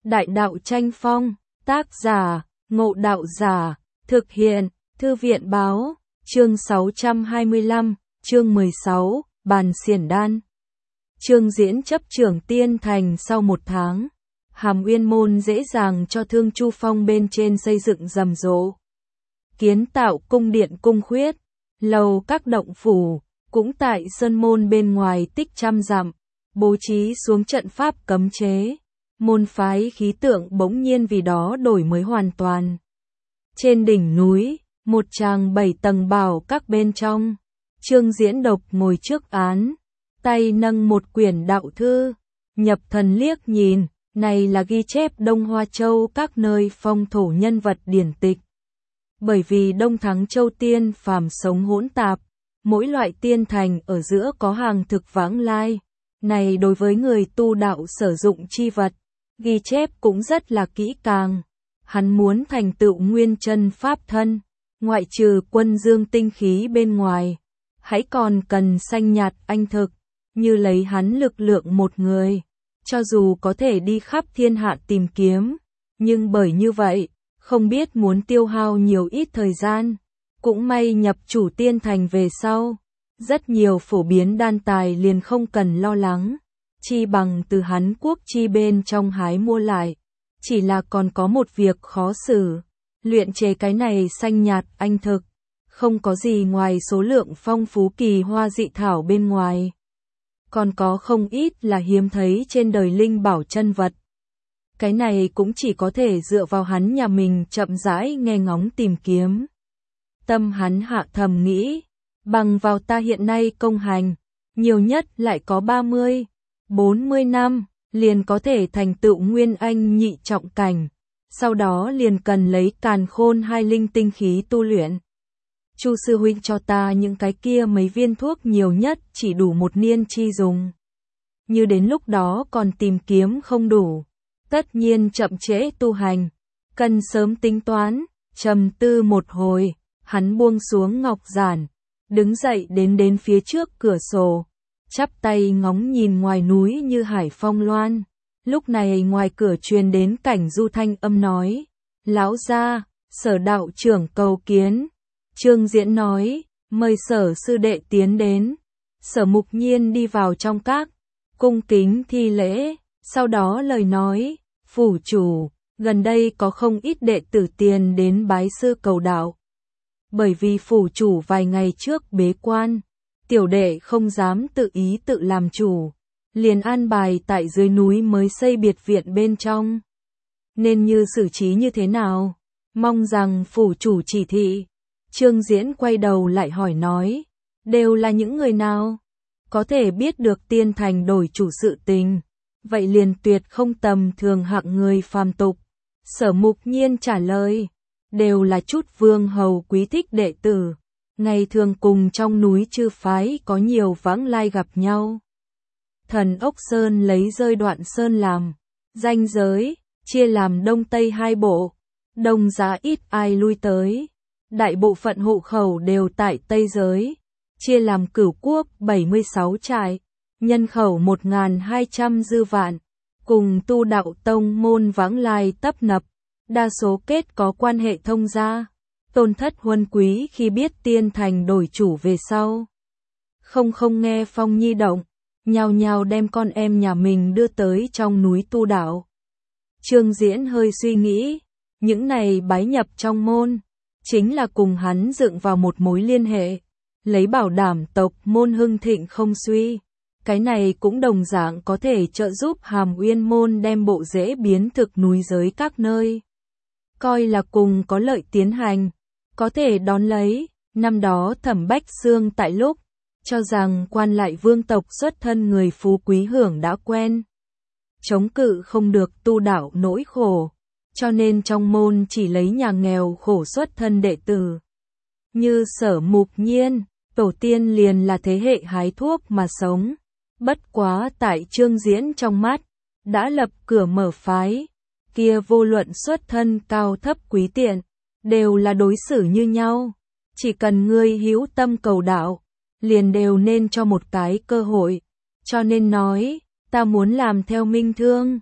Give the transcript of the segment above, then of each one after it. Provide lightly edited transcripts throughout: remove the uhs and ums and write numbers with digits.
Đại đạo tranh phong, tác giả, Ngộ Đạo Giả, thực hiện, Thư viện báo, chương 625, chương 16, bàn xiển đan. Trương Diễn chấp trưởng Tiên Thành sau 1 tháng. Hàm Uyên Môn dễ dàng cho Thương Chu Phong bên trên xây dựng rầm rộ. Kiến tạo cung điện cung khuyết, lầu các động phủ, cũng tại sơn môn bên ngoài tích trăm dặm, bố trí xuống trận pháp cấm chế. Môn phái khí tượng bỗng nhiên vì đó đổi mới hoàn toàn. Trên đỉnh núi, một tràng 7 tầng bảo các bên trong, Trương Diễn độc ngồi trước án, tay nâng một quyển đạo thư, nhập thần liếc nhìn, này là ghi chép Đông Hoa Châu các nơi phong thổ nhân vật điển tịch. Bởi vì Đông Thắng Châu tiên phàm sống hỗn tạp, mỗi loại tiên thành ở giữa có hàng thực vãng lai, này đối với người tu đạo sử dụng chi vật, ghi chép cũng rất là kỹ càng. Hắn muốn thành tựu nguyên chân pháp thân, ngoại trừ quân dương tinh khí bên ngoài, hãy còn cần xanh nhạt anh thực, như lấy hắn lực lượng một người, cho dù có thể đi khắp thiên hạ tìm kiếm, nhưng bởi như vậy, không biết muốn tiêu hao nhiều ít thời gian. Cũng may nhập chủ tiên thành về sau, rất nhiều phổ biến đan tài liền không cần lo lắng, chi bằng từ hắn quốc chi bên trong hái mua lại. Chỉ là còn có một việc khó xử, luyện chế cái này xanh nhạt anh thực, không có gì ngoài số lượng phong phú kỳ hoa dị thảo bên ngoài. Còn có không ít là hiếm thấy trên đời linh bảo chân vật. Cái này cũng chỉ có thể dựa vào hắn nhà mình chậm rãi nghe ngóng tìm kiếm. Tâm hắn hạ thầm nghĩ, bằng vào ta hiện nay công hành, nhiều nhất lại có 30, 40 năm, liền có thể thành tựu nguyên anh nhị trọng cảnh, sau đó liền cần lấy càn khôn 2 linh tinh khí tu luyện. Chu sư huynh cho ta những cái kia mấy viên thuốc nhiều nhất chỉ đủ 1 niên chi dùng. Như đến lúc đó còn tìm kiếm không đủ, tất nhiên chậm trễ tu hành, cần sớm tính toán. Trầm tư một hồi, hắn buông xuống ngọc giản, đứng dậy đến phía trước cửa sổ, chắp tay ngóng nhìn ngoài núi như hải phong loan. Lúc này ngoài cửa truyền đến Cảnh Du thanh âm nói, lão gia, Sở đạo trưởng cầu kiến. Trương Diễn nói, mời Sở sư đệ tiến đến. Sở Mục Nhiên đi vào trong các, cung kính thi lễ, sau đó lời nói, phủ chủ, gần đây có không ít đệ tử tiền đến bái sư cầu đạo. Bởi vì phủ chủ vài ngày trước bế quan, tiểu đệ không dám tự ý tự làm chủ, liền an bài tại dưới núi mới xây biệt viện bên trong. Nên như xử trí như thế nào? Mong rằng phủ chủ chỉ thị. Trương Diễn quay đầu lại hỏi nói, đều là những người nào? Có thể biết được tiên thành đổi chủ sự tình, vậy liền tuyệt không tầm thường hạng người phàm tục. Sở Mục Nhiên trả lời, đều là chút vương hầu quý thích đệ tử, ngày thường cùng trong núi chư phái có nhiều vãng lai gặp nhau. Thần Ốc Sơn lấy rơi Đoạn Sơn làm ranh giới, chia làm Đông Tây 2 bộ, Đông giá ít ai lui tới, đại bộ phận hộ khẩu đều tại Tây giới, chia làm Cửu Quốc 76 trại, nhân khẩu 1.200 dư vạn, cùng tu đạo tông môn vãng lai tấp nập, đa số kết có quan hệ thông gia. Tôn thất huân quý khi biết tiên thành đổi chủ về sau, không nghe phong nhi động, nhào nhào đem con em nhà mình đưa tới trong núi tu đạo. Trương Diễn hơi suy nghĩ, những này bái nhập trong môn, chính là cùng hắn dựng vào một mối liên hệ, lấy bảo đảm tộc môn hưng thịnh không suy. Cái này cũng đồng dạng có thể trợ giúp Hàm Uyên Môn đem bộ rễ biến thực núi giới các nơi, coi là cùng có lợi tiến hành, có thể đón lấy. Năm đó Thẩm Bách Xương tại lúc cho rằng quan lại vương tộc xuất thân người phú quý hưởng đã quen, chống cự không được tu đạo nỗi khổ, cho nên trong môn chỉ lấy nhà nghèo khổ xuất thân đệ tử. Như Sở Mục Nhiên, tổ tiên liền là thế hệ hái thuốc mà sống, bất quá tại Trương Diễn trong mắt, đã lập cửa mở phái, kia vô luận xuất thân cao thấp quý tiện, đều là đối xử như nhau, chỉ cần ngươi hữu tâm cầu đạo, liền đều nên cho một cái cơ hội, cho nên nói, ta muốn làm theo Minh Thương.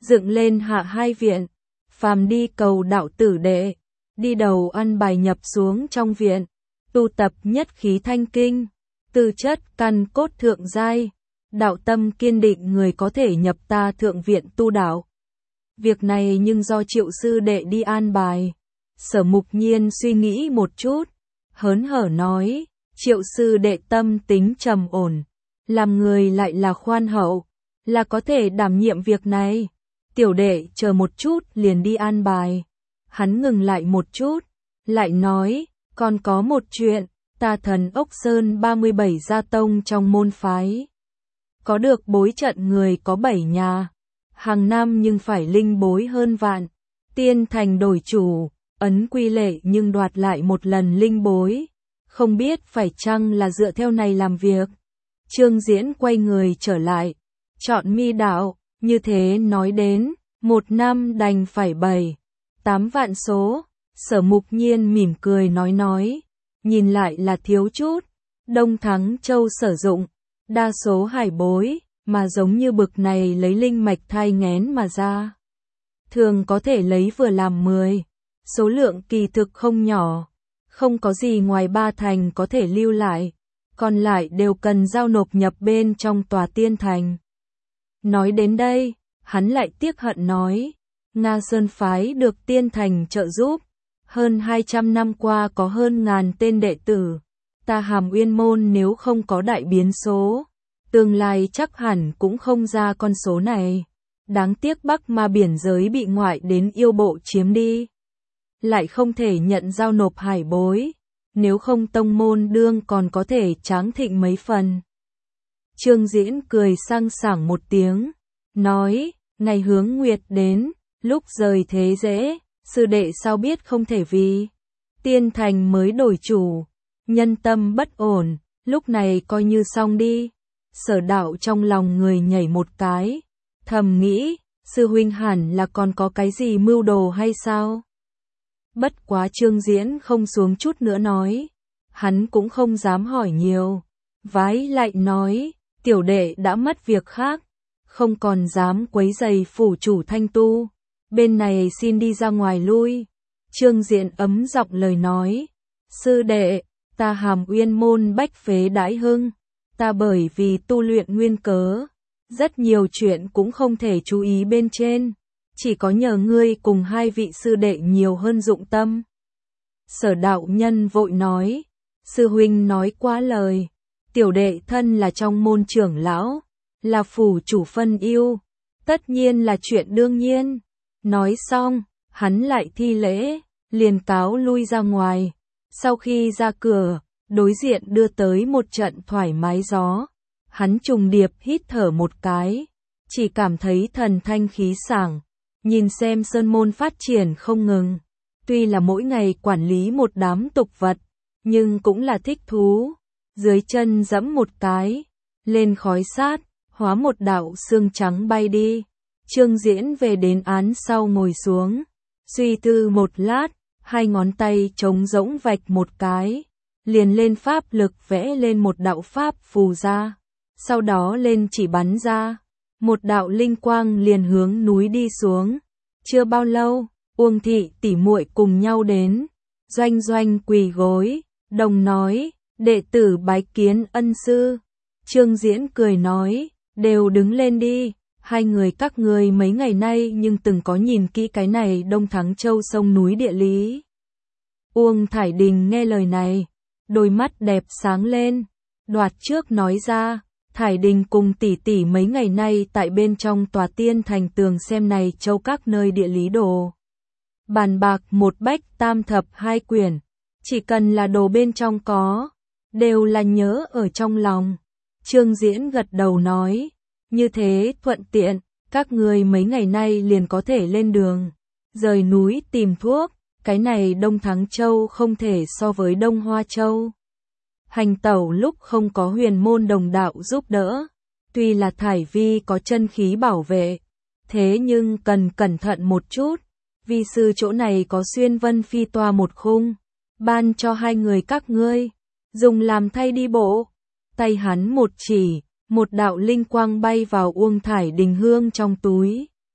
dựng lên hạ hai viện, phàm đi cầu đạo tử đệ, đi đầu ăn bài nhập xuống trong viện, tu tập nhất khí thanh kinh, tư chất căn cốt thượng giai, đạo tâm kiên định người có thể nhập ta thượng viện tu đạo. Việc này nhưng do Triệu sư đệ đi an bài. Sở Mục Nhiên suy nghĩ một chút, hớn hở nói, Triệu sư đệ tâm tính trầm ổn, làm người lại là khoan hậu, là có thể đảm nhiệm việc này. Tiểu đệ chờ một chút liền đi an bài. Hắn ngừng lại một chút, lại nói, còn có một chuyện, ta Thần Ốc Sơn 37 gia tông trong môn phái. Có được bối trận người có 7 nhà, hàng năm nhưng phải linh bối hơn vạn, tiên thành đổi chủ, ấn quy lệ nhưng đoạt lại một lần linh bối, không biết phải chăng là dựa theo này làm việc. Trương Diễn quay người trở lại, chọn mi đạo, như thế nói đến, một năm đành phải 7-8 vạn số. Sở Mục Nhiên mỉm cười nói, nhìn lại là thiếu chút, Đông Thắng Châu sử dụng, đa số hải bối, mà giống như bực này lấy linh mạch thai nghén mà ra. Thường có thể lấy vừa làm 10, số lượng kỳ thực không nhỏ, không có gì ngoài 3 thành có thể lưu lại, còn lại đều cần giao nộp nhập bên trong tòa tiên thành. Nói đến đây, hắn lại tiếc hận nói, Nga Sơn phái được tiên thành trợ giúp, hơn 200 năm qua có hơn ngàn tên đệ tử, ta Hàm Uyên môn nếu không có đại biến số, tương lai chắc hẳn cũng không ra con số này. Đáng tiếc Bắc Ma biển giới bị ngoại đến yêu bộ chiếm đi, lại không thể nhận giao nộp hải bối, nếu không tông môn đương còn có thể tráng thịnh mấy phần. Trương Diễn cười sang sảng một tiếng, nói, ngày hướng nguyệt đến, lúc rời thế dễ, sư đệ sao biết không thể vì tiên thành mới đổi chủ, nhân tâm bất ổn, lúc này coi như xong đi. Sở Đạo trong lòng người nhảy một cái, thầm nghĩ, sư huynh hẳn là còn có cái gì mưu đồ hay sao? Bất quá Trương Diễn không xuống chút nữa nói, hắn cũng không dám hỏi nhiều, vái lại nói, tiểu đệ đã mất việc khác, không còn dám quấy rầy phủ chủ thanh tu, bên này xin đi ra ngoài lui. Trương Diễn ấm giọng lời nói, sư đệ, ta Hàm Uyên môn bách phế đãi hưng, ta bởi vì tu luyện nguyên cớ, rất nhiều chuyện cũng không thể chú ý bên trên, chỉ có nhờ ngươi cùng hai vị sư đệ nhiều hơn dụng tâm. Sở Đạo nhân vội nói, sư huynh nói quá lời, tiểu đệ thân là trong môn trưởng lão, là phủ chủ phân ưu, tất nhiên là chuyện đương nhiên. Nói xong, hắn lại thi lễ, liền cáo lui ra ngoài. Sau khi ra cửa, đối diện đưa tới một trận thoải mái gió. Hắn trùng điệp hít thở một cái, chỉ cảm thấy thần thanh khí sảng, nhìn xem sơn môn phát triển không ngừng. Tuy là mỗi ngày quản lý một đám tục vật, nhưng cũng là thích thú. Dưới chân giẫm một cái, lên khói sát, hóa một đạo xương trắng bay đi. Trương Diễn về đến án sau ngồi xuống, suy tư một lát, hai ngón tay trống rỗng vạch một cái, liền lên pháp lực vẽ lên một đạo pháp phù ra, sau đó lên chỉ bắn ra, một đạo linh quang liền hướng núi đi xuống. Chưa bao lâu, Uông thị tỷ muội cùng nhau đến, Doanh Doanh quỳ gối, đồng nói, đệ tử bái kiến ân sư. Trương Diễn cười nói, đều đứng lên đi. Hai người các ngươi mấy ngày nay nhưng từng có nhìn kỹ cái này Đông Thắng Châu sông núi địa lý. Uông Thải Đình nghe lời này, đôi mắt đẹp sáng lên, đoạt trước nói ra, Thải Đình cùng tỷ tỷ mấy ngày nay tại bên trong tòa tiên thành tường xem này châu các nơi địa lý đồ. Bàn bạc một bách tam thập 2 quyển, chỉ cần là đồ bên trong có, đều là nhớ ở trong lòng. Trương Diễn gật đầu nói, như thế thuận tiện, các ngươi mấy ngày nay liền có thể lên đường, rời núi tìm thuốc, cái này Đông Thắng Châu không thể so với Đông Hoa Châu. Hành tẩu lúc không có huyền môn đồng đạo giúp đỡ, tuy là Thải Vi có chân khí bảo vệ, thế nhưng cần cẩn thận một chút, vi sư chỗ này có xuyên vân phi toa một khung, ban cho hai người các ngươi, dùng làm thay đi bộ. Tay hắn một chỉ, một đạo linh quang bay vào Uông Thải Đình hương trong túi.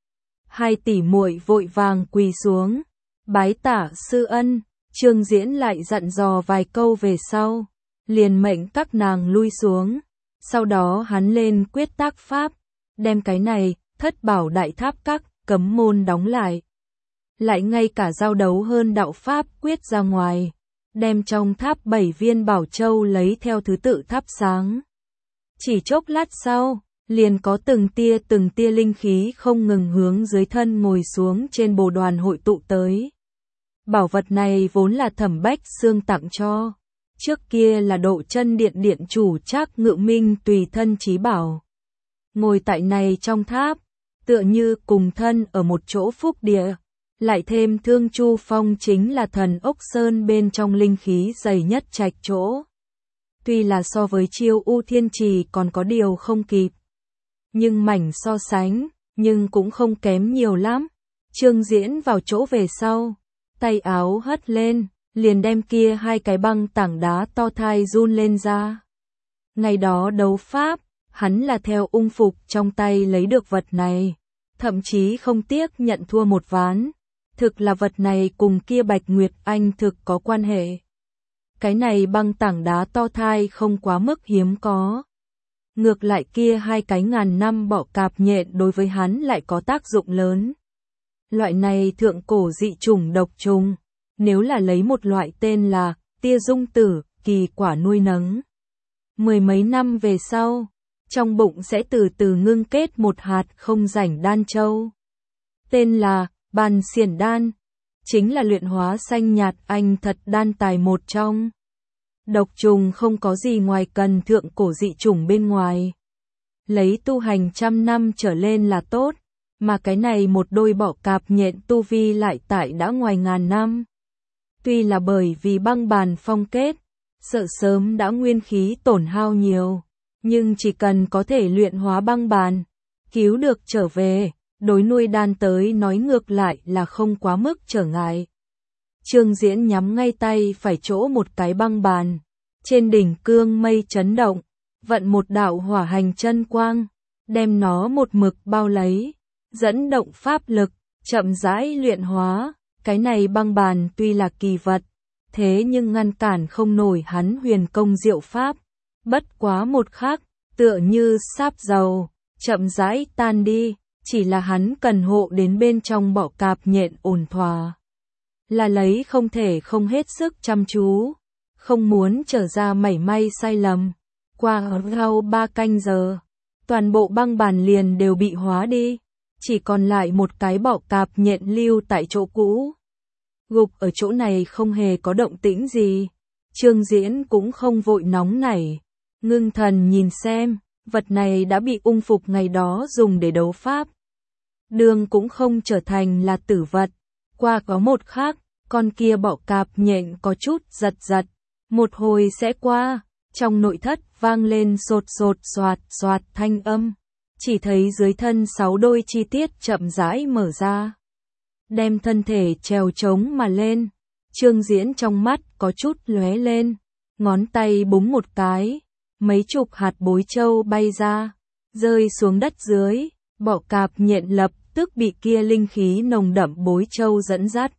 Hai tỷ muội vội vàng quỳ xuống, bái tạ sư ân. Trương Diễn lại dặn dò vài câu về sau, liền mệnh các nàng lui xuống. Sau đó hắn lên quyết tác pháp, đem cái này, Thất Bảo Đại Tháp các cấm môn đóng lại. Lại ngay cả giao đấu hơn đạo pháp quyết ra ngoài, đem trong tháp 7 viên bảo châu lấy theo thứ tự thắp sáng. Chỉ chốc lát sau, liền có từng tia linh khí không ngừng hướng dưới thân ngồi xuống trên bồ đoàn hội tụ tới. Bảo vật này vốn là Thẩm Bách Xương tặng cho, trước kia là Độ Chân Điện điện chủ Trác Ngự Minh tùy thân chí bảo. Ngồi tại này trong tháp, tựa như cùng thân ở một chỗ phúc địa, lại thêm Thương Chu Phong chính là thần ốc sơn bên trong linh khí dày nhất trạch chỗ. Tuy là so với Chiêu U Thiên Trì còn có điều không kịp, nhưng mảnh so sánh, nhưng cũng không kém nhiều lắm. Trương Diễn vào chỗ về sau, tay áo hất lên, liền đem kia hai cái băng tảng đá to thai run lên ra. Ngày đó đấu pháp, hắn là theo ung phục trong tay lấy được vật này, thậm chí không tiếc nhận thua một ván. Thực là vật này cùng kia Bạch Nguyệt Anh thực có quan hệ. Cái này băng tảng đá to thai không quá mức hiếm có. Ngược lại kia hai cái ngàn năm bọ cạp nhện đối với hắn lại có tác dụng lớn. Loại này thượng cổ dị trùng độc trùng, nếu là lấy một loại tên là tia dung tử, kỳ quả nuôi nấng. 10 mấy năm về sau, trong bụng sẽ từ từ ngưng kết một hạt không rảnh đan châu. Tên là Bàn Xiển Đan, chính là luyện hóa xanh nhạt anh thật đan tài một trong. Độc trùng không có gì ngoài cần thượng cổ dị trùng bên ngoài. Lấy tu hành 100 năm trở lên là tốt, mà cái này một đôi bọ cạp nhện tu vi lại tại đã ngoài ngàn năm. Tuy là bởi vì băng bàn phong kết, sợ sớm đã nguyên khí tổn hao nhiều, nhưng chỉ cần có thể luyện hóa băng bàn, cứu được trở về, đối nuôi đan tới nói ngược lại là không quá mức trở ngại. Trương Diễn nhắm ngay tay phải chỗ một cái băng bàn, trên đỉnh cương mây chấn động, vận một đạo hỏa hành chân quang, đem nó một mực bao lấy, dẫn động pháp lực, chậm rãi luyện hóa. Cái này băng bàn tuy là kỳ vật, thế nhưng ngăn cản không nổi hắn huyền công diệu pháp, bất quá một khắc, tựa như sáp dầu, chậm rãi tan đi. Chỉ là hắn cần hộ đến bên trong bọ cạp nhện ổn thỏa. Là lấy không thể không hết sức chăm chú, không muốn trở ra mảy may sai lầm. Qua sau 3 canh giờ, toàn bộ băng bàn liền đều bị hóa đi, chỉ còn lại một cái bọ cạp nhện lưu tại chỗ cũ. Gục ở chỗ này không hề có động tĩnh gì, Trương Diễn cũng không vội nóng nảy, ngưng thần nhìn xem. Vật này đã bị ung phục ngày đó dùng để đấu pháp. Đường cũng không trở thành là tử vật. Qua có một khắc, con kia bọ cạp nhện có chút giật. Một hồi sẽ qua, trong nội thất vang lên sột soạt thanh âm. Chỉ thấy dưới thân 6 đôi chi tiết chậm rãi mở ra. Đem thân thể trèo trống mà lên. Trương Diễn trong mắt có chút lóe lên. Ngón tay búng một cái. Mấy chục hạt bối châu bay ra, rơi xuống đất dưới, bọ cạp nhện lập tức bị kia linh khí nồng đậm bối châu dẫn dắt.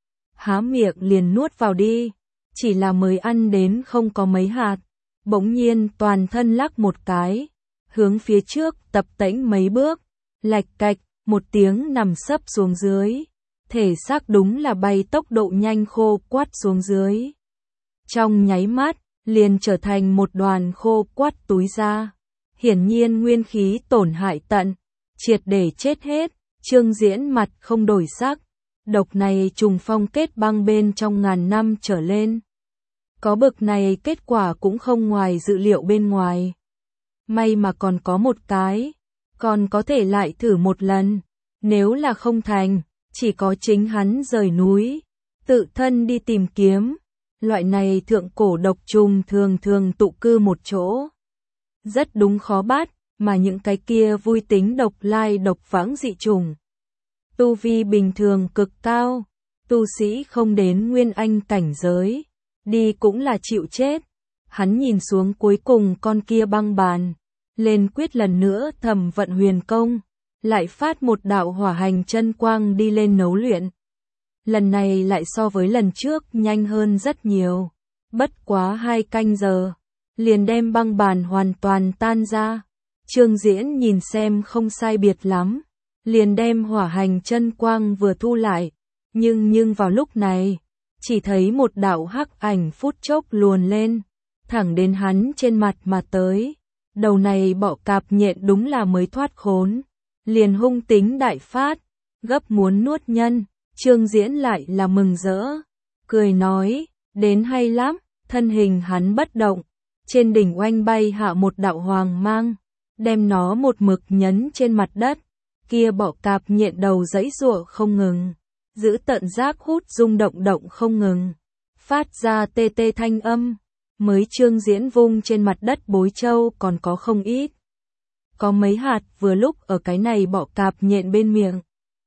Há miệng liền nuốt vào đi, chỉ là mới ăn đến không có mấy hạt, bỗng nhiên toàn thân lắc một cái, hướng phía trước tập tễnh mấy bước, lạch cạch, một tiếng nằm sấp xuống dưới, thể xác đúng là bay tốc độ nhanh khô quắt xuống dưới. Trong nháy mắt, liền trở thành một đoàn khô quắt túi ra. Hiển nhiên nguyên khí tổn hại tận, triệt để chết hết. Trương Diễn mặt không đổi sắc. Độc này trùng phong kết băng bên trong ngàn năm trở lên. Có bực này kết quả cũng không ngoài dự liệu bên ngoài. May mà còn có một cái, còn có thể lại thử một lần. Nếu là không thành, chỉ có chính hắn rời núi, tự thân đi tìm kiếm. Loại này thượng cổ độc trùng thường tụ cư một chỗ. Rất đúng khó bắt, mà những cái kia vui tính độc lai độc vãng dị trùng. Tu vi bình thường cực cao, tu sĩ không đến nguyên anh cảnh giới, đi cũng là chịu chết. Hắn nhìn xuống cuối cùng con kia băng bàn, lên quyết lần nữa thầm vận huyền công, lại phát một đạo hỏa hành chân quang đi lên nấu luyện. Lần này lại so với lần trước nhanh hơn rất nhiều. Bất quá 2 canh giờ, liền đem băng bàn hoàn toàn tan ra. Trương Diễn nhìn xem không sai biệt lắm, liền đem hỏa hành chân quang vừa thu lại. Nhưng vào lúc này, chỉ thấy một đạo hắc ảnh phút chốc luồn lên, thẳng đến hắn trên mặt mà tới. Đầu này bọ cạp nhện đúng là mới thoát khốn, liền hung tính đại phát, gấp muốn nuốt nhân. Trương Diễn lại là mừng rỡ, cười nói, đến hay lắm. Thân hình hắn bất động, trên đỉnh oanh bay hạ một đạo hoàng mang, đem nó một mực nhấn trên mặt đất. Kia bọ cạp nhện đầu giãy giụa không ngừng, giữ tận giác hút rung động không ngừng, phát ra tê tê thanh âm. Mới Trương Diễn vung trên mặt đất bối châu còn có không ít. Có mấy hạt vừa lúc ở cái này bọ cạp nhện bên miệng.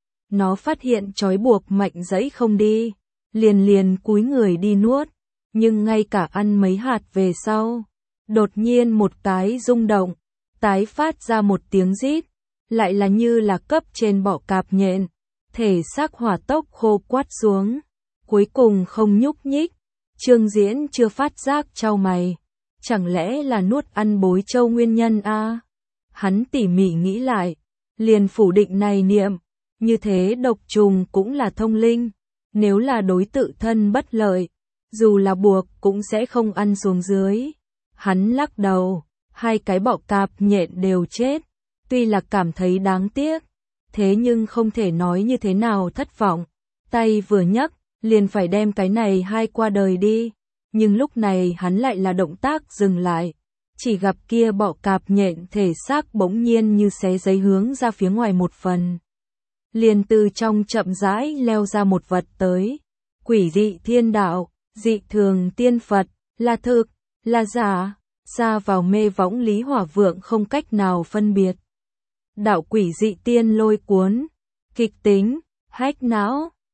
Nó phát hiện trói buộc mạnh giãy không đi, liền cúi người đi nuốt. Nhưng ngay cả ăn mấy hạt về sau, đột nhiên một cái rung động, tái phát ra một tiếng rít, lại là như là cấp trên bọ cạp nhện, thể xác hỏa tốc khô quắt xuống, cuối cùng không nhúc nhích. Trương Diễn chưa phát giác chau mày, chẳng lẽ là nuốt ăn bối châu nguyên nhân a? Hắn tỉ mỉ nghĩ lại, liền phủ định này niệm, như thế độc trùng cũng là thông linh, nếu là đối tự thân bất lợi, dù là buộc cũng sẽ không ăn xuống dưới. Hắn lắc đầu, 2 cái bọ cạp nhện đều chết, tuy là cảm thấy đáng tiếc, thế nhưng không thể nói như thế nào thất vọng. Tay vừa nhấc, liền phải đem cái này 2 qua đời đi, nhưng lúc này hắn lại là động tác dừng lại, chỉ gặp kia bọ cạp nhện thể xác bỗng nhiên như xé giấy hướng ra phía ngoài một phần. Liền từ trong chậm rãi leo ra một vật tới, quỷ dị thiên đạo, dị thường tiên Phật, là thực, là giả, xa vào mê võng Lý Hỏa Vượng không cách nào phân biệt. Đạo quỷ dị tiên lôi cuốn, kịch tính, hách não,